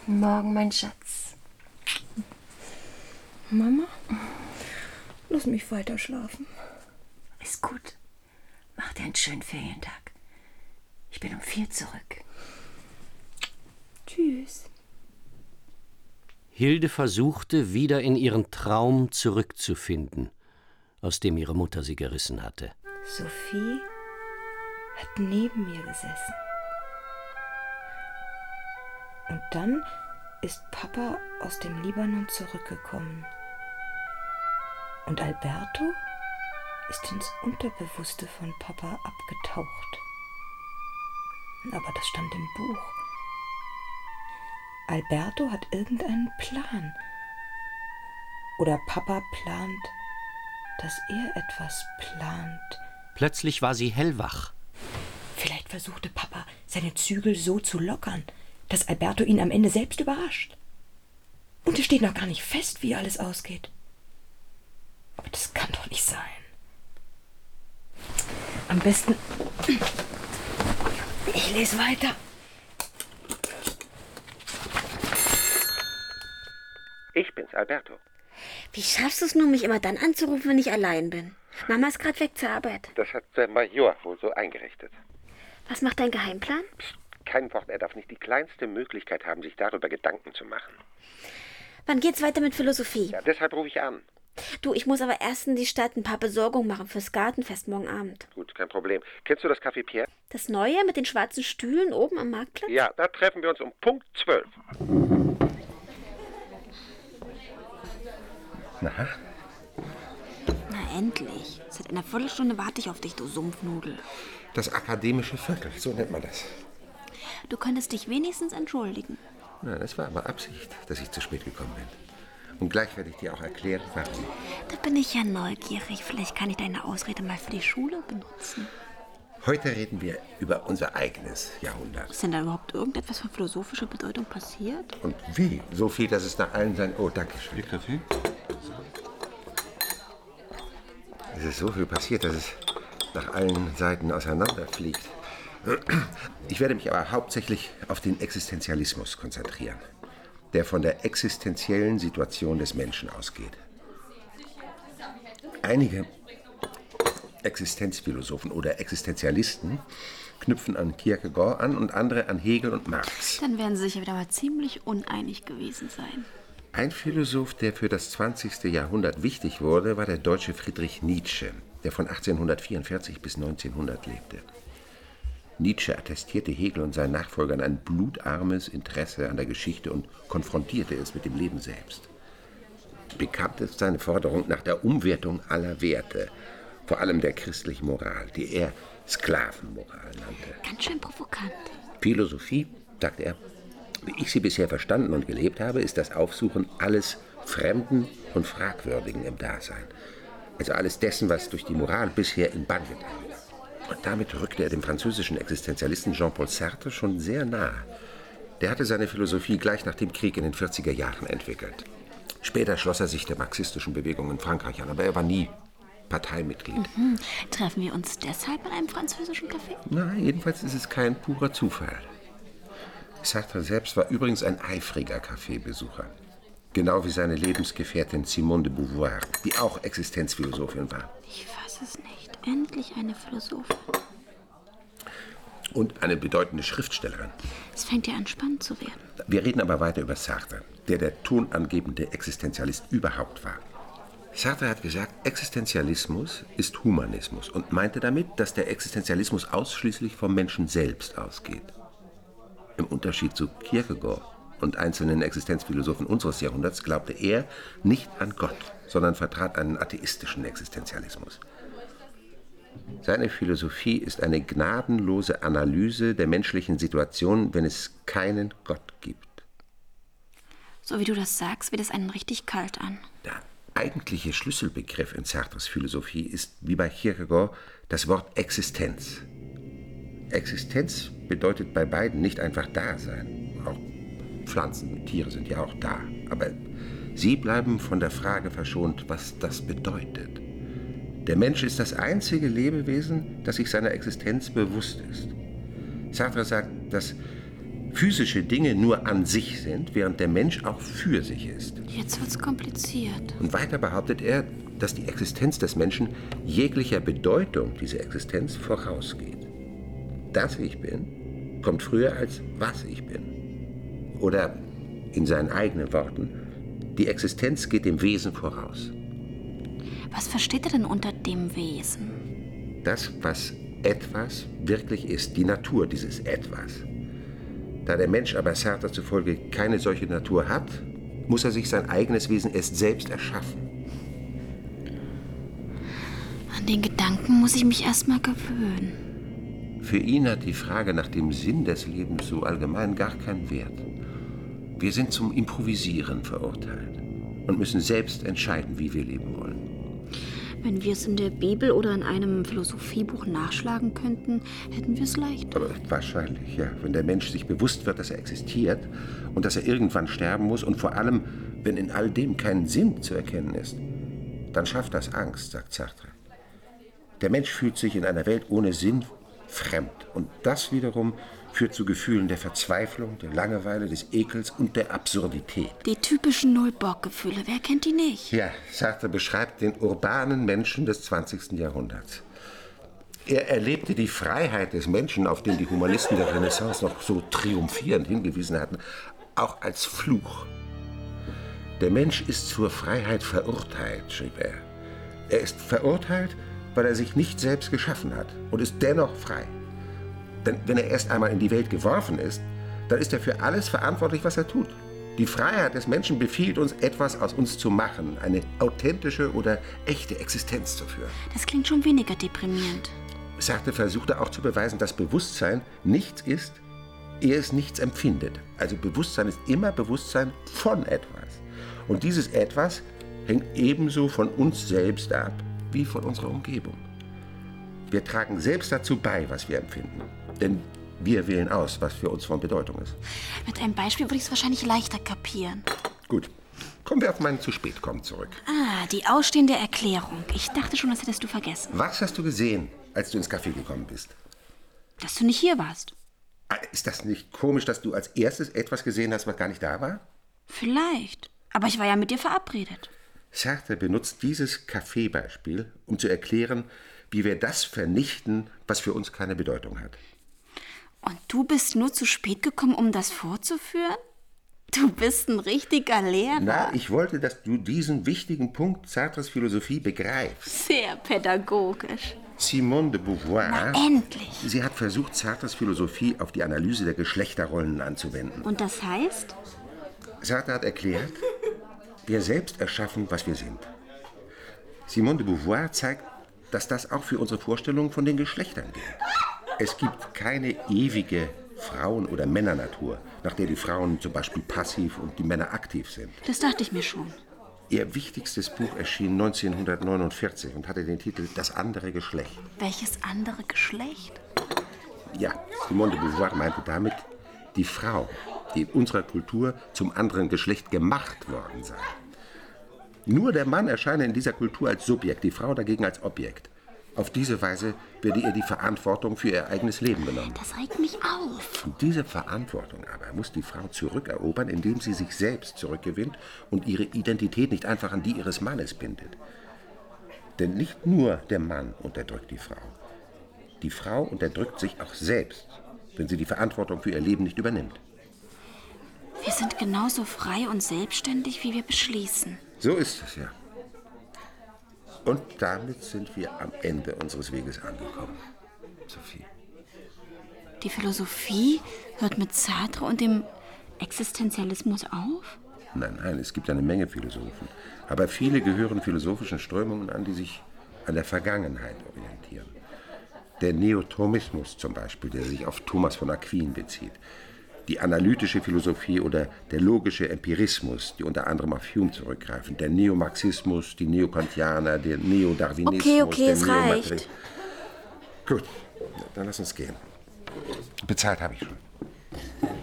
Morgen, mein Schatz. Mama, lass mich weiter schlafen. Ist gut. Mach dir einen schönen Ferientag. Ich bin um 4 zurück. Tschüss. Hilde versuchte, wieder in ihren Traum zurückzufinden, aus dem ihre Mutter sie gerissen hatte. Sophie hat neben mir gesessen. Und dann ist Papa aus dem Libanon zurückgekommen. Und Alberto ist ins Unterbewusste von Papa abgetaucht. Aber das stand im Buch. Alberto hat irgendeinen Plan. Oder Papa plant, dass er etwas plant. Plötzlich war sie hellwach. Vielleicht versuchte Papa, seine Zügel so zu lockern, dass Alberto ihn am Ende selbst überrascht. Und es steht noch gar nicht fest, wie alles ausgeht. Aber das kann doch nicht sein. Am besten, ich lese weiter. Ich bin's, Alberto. Wie schaffst du es nur, mich immer dann anzurufen, wenn ich allein bin? Mama ist gerade weg zur Arbeit. Das hat der Major wohl so eingerichtet. Was macht dein Geheimplan? Psst, kein Wort, er darf nicht die kleinste Möglichkeit haben, sich darüber Gedanken zu machen. Wann geht's weiter mit Philosophie? Ja, deshalb rufe ich an. Du, ich muss aber erst in die Stadt ein paar Besorgungen machen fürs Gartenfest morgen Abend. Gut, kein Problem. Kennst du das Café Pierre? Das neue mit den schwarzen Stühlen oben am Marktplatz? Ja, da treffen wir uns um Punkt 12. Na, endlich. Seit einer Viertelstunde warte ich auf dich, du Sumpfnudel. Das akademische Viertel, so nennt man das. Du könntest dich wenigstens entschuldigen. Na, das war aber Absicht, dass ich zu spät gekommen bin. Und gleich werde ich dir auch erklären, warum. Da bin ich ja neugierig. Vielleicht kann ich deine Ausrede mal für die Schule benutzen. Heute reden wir über unser eigenes Jahrhundert. Ist denn da überhaupt irgendetwas von philosophischer Bedeutung passiert? Und wie? So viel, dass es nach allen sein... Oh, danke schön. Kaffee? Es ist so viel passiert, dass es nach allen Seiten auseinanderfliegt. Ich werde mich aber hauptsächlich auf den Existenzialismus konzentrieren, der von der existenziellen Situation des Menschen ausgeht. Einige Existenzphilosophen oder Existenzialisten knüpfen an Kierkegaard an und andere an Hegel und Marx. Dann werden sie sich ja wieder mal ziemlich uneinig gewesen sein. Ein Philosoph, der für das 20. Jahrhundert wichtig wurde, war der deutsche Friedrich Nietzsche, der von 1844 bis 1900 lebte. Nietzsche attestierte Hegel und seinen Nachfolgern ein blutarmes Interesse an der Geschichte und konfrontierte es mit dem Leben selbst. Bekannt ist seine Forderung nach der Umwertung aller Werte, vor allem der christlichen Moral, die er Sklavenmoral nannte. Ganz schön provokant. Philosophie, sagt er, wie ich sie bisher verstanden und gelebt habe, ist das Aufsuchen alles Fremden und Fragwürdigen im Dasein. Also alles dessen, was durch die Moral bisher in Bann getan ist. Und damit rückte er dem französischen Existenzialisten Jean-Paul Sartre schon sehr nahe. Der hatte seine Philosophie gleich nach dem Krieg in den 40er Jahren entwickelt. Später schloss er sich der marxistischen Bewegung in Frankreich an, aber er war nie Parteimitglied. Treffen wir uns deshalb in einem französischen Café? Na, jedenfalls ist es kein purer Zufall. Sartre selbst war übrigens ein eifriger Kaffeebesucher. Genau wie seine Lebensgefährtin Simone de Beauvoir, die auch Existenzphilosophin war. Ich fasse es nicht. Endlich eine Philosophin. Und eine bedeutende Schriftstellerin. Es fängt ja an, spannend zu werden. Wir reden aber weiter über Sartre, der tonangebende Existenzialist überhaupt war. Sartre hat gesagt, Existenzialismus ist Humanismus und meinte damit, dass der Existenzialismus ausschließlich vom Menschen selbst ausgeht. Im Unterschied zu Kierkegaard und einzelnen Existenzphilosophen unseres Jahrhunderts glaubte er nicht an Gott, sondern vertrat einen atheistischen Existenzialismus. Seine Philosophie ist eine gnadenlose Analyse der menschlichen Situation, wenn es keinen Gott gibt. So wie du das sagst, wird es einen richtig kalt an. Der eigentliche Schlüsselbegriff in Sartres Philosophie ist, wie bei Kierkegaard, das Wort Existenz. Existenz bedeutet bei beiden nicht einfach Dasein. Auch Pflanzen und Tiere sind ja auch da. Aber sie bleiben von der Frage verschont, was das bedeutet. Der Mensch ist das einzige Lebewesen, das sich seiner Existenz bewusst ist. Sartre sagt, dass physische Dinge nur an sich sind, während der Mensch auch für sich ist. Jetzt wird's kompliziert. Und weiter behauptet er, dass die Existenz des Menschen jeglicher Bedeutung dieser Existenz vorausgeht. Das ich bin, kommt früher als was ich bin. Oder in seinen eigenen Worten, die Existenz geht dem Wesen voraus. Was versteht er denn unter dem Wesen? Das, was etwas wirklich ist, die Natur dieses Etwas. Da der Mensch aber Sartre zufolge keine solche Natur hat, muss er sich sein eigenes Wesen erst selbst erschaffen. An den Gedanken muss ich mich erst mal gewöhnen. Für ihn hat die Frage nach dem Sinn des Lebens so allgemein gar keinen Wert. Wir sind zum Improvisieren verurteilt und müssen selbst entscheiden, wie wir leben wollen. Wenn wir es in der Bibel oder in einem Philosophiebuch nachschlagen könnten, hätten wir es leicht. Aber wahrscheinlich, ja. Wenn der Mensch sich bewusst wird, dass er existiert und dass er irgendwann sterben muss und vor allem, wenn in all dem kein Sinn zu erkennen ist, dann schafft das Angst, sagt Sartre. Der Mensch fühlt sich in einer Welt ohne Sinn fremd. Und das wiederum führt zu Gefühlen der Verzweiflung, der Langeweile, des Ekels und der Absurdität. Die typischen Null-Bock-Gefühle, wer kennt die nicht? Ja, Sartre beschreibt den urbanen Menschen des 20. Jahrhunderts. Er erlebte die Freiheit des Menschen, auf den die Humanisten der Renaissance noch so triumphierend hingewiesen hatten, auch als Fluch. Der Mensch ist zur Freiheit verurteilt, schrieb er. Er ist verurteilt, weil er sich nicht selbst geschaffen hat und ist dennoch frei. Denn wenn er erst einmal in die Welt geworfen ist, dann ist er für alles verantwortlich, was er tut. Die Freiheit des Menschen befiehlt uns, etwas aus uns zu machen, eine authentische oder echte Existenz zu führen. Das klingt schon weniger deprimierend. Sartre versuchte auch zu beweisen, dass Bewusstsein nichts ist, ehe es nichts empfindet. Also Bewusstsein ist immer Bewusstsein von etwas. Und dieses Etwas hängt ebenso von uns selbst ab, wie von unserer Umgebung. Wir tragen selbst dazu bei, was wir empfinden. Denn wir wählen aus, was für uns von Bedeutung ist. Mit einem Beispiel würde ich es wahrscheinlich leichter kapieren. Gut, kommen wir auf meinen zu spät kommen zurück. Ah, die ausstehende Erklärung. Ich dachte schon, das hättest du vergessen. Was hast du gesehen, als du ins Café gekommen bist? Dass du nicht hier warst. Ist das nicht komisch, dass du als erstes etwas gesehen hast, was gar nicht da war? Vielleicht. Aber ich war ja mit dir verabredet. Sartre benutzt dieses Kaffeebeispiel, um zu erklären, wie wir das vernichten, was für uns keine Bedeutung hat. Und du bist nur zu spät gekommen, um das vorzuführen? Du bist ein richtiger Lehrer. Na, ich wollte, dass du diesen wichtigen Punkt Sartres Philosophie begreifst. Sehr pädagogisch. Simone de Beauvoir, Na, endlich. sie hat versucht, Sartres Philosophie auf die Analyse der Geschlechterrollen anzuwenden. Und das heißt? Sartre hat erklärt, wir selbst erschaffen, was wir sind. Simone de Beauvoir zeigt, dass das auch für unsere Vorstellungen von den Geschlechtern gilt. Es gibt keine ewige Frauen- oder Männernatur, nach der die Frauen zum Beispiel passiv und die Männer aktiv sind. Das dachte ich mir schon. Ihr wichtigstes Buch erschien 1949 und hatte den Titel Das andere Geschlecht. Welches andere Geschlecht? Ja, Simone de Beauvoir meinte damit die Frau, die in unserer Kultur zum anderen Geschlecht gemacht worden sei. Nur der Mann erscheine in dieser Kultur als Subjekt, die Frau dagegen als Objekt. Auf diese Weise werde ihr die Verantwortung für ihr eigenes Leben genommen. Das regt mich auf. Und diese Verantwortung aber muss die Frau zurückerobern, indem sie sich selbst zurückgewinnt und ihre Identität nicht einfach an die ihres Mannes bindet. Denn nicht nur der Mann unterdrückt die Frau. Die Frau unterdrückt sich auch selbst, wenn sie die Verantwortung für ihr Leben nicht übernimmt. Wir sind genauso frei und selbstständig, wie wir beschließen. So ist es ja. Und damit sind wir am Ende unseres Weges angekommen, Sophie. Die Philosophie hört mit Sartre und dem Existenzialismus auf? Nein, es gibt eine Menge Philosophen. Aber viele gehören philosophischen Strömungen an, die sich an der Vergangenheit orientieren. Der Neothomismus zum Beispiel, der sich auf Thomas von Aquin bezieht. Die analytische Philosophie oder der logische Empirismus, die unter anderem auf Hume zurückgreifen. Der Neomarxismus, die Neokantianer, der Neodarwinismus. Okay, es reicht. Gut, dann lass uns gehen. Bezahlt habe ich schon.